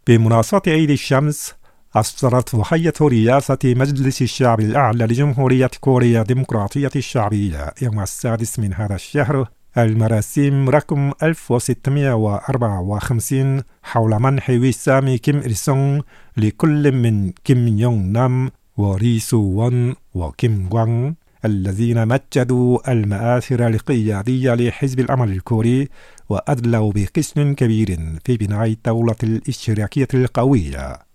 بمناسبة عيد الشمس، أصدرت وحية رئاسة مجلس الشعب الأعلى لجمهورية كوريا الديمقراطية الشعبية يوم 6 من هذا الشهر المراسيم رقم 1654 حول منح وسام كيم إل سونغ لكل من كيم يونغ نام وري سو وون وكيم غوانغ الذين مجدوا المآثر القيادية لحزب الأمل الكوري وأدلوا بقسم كبير في بناء الدولة الاشتراكية القوية.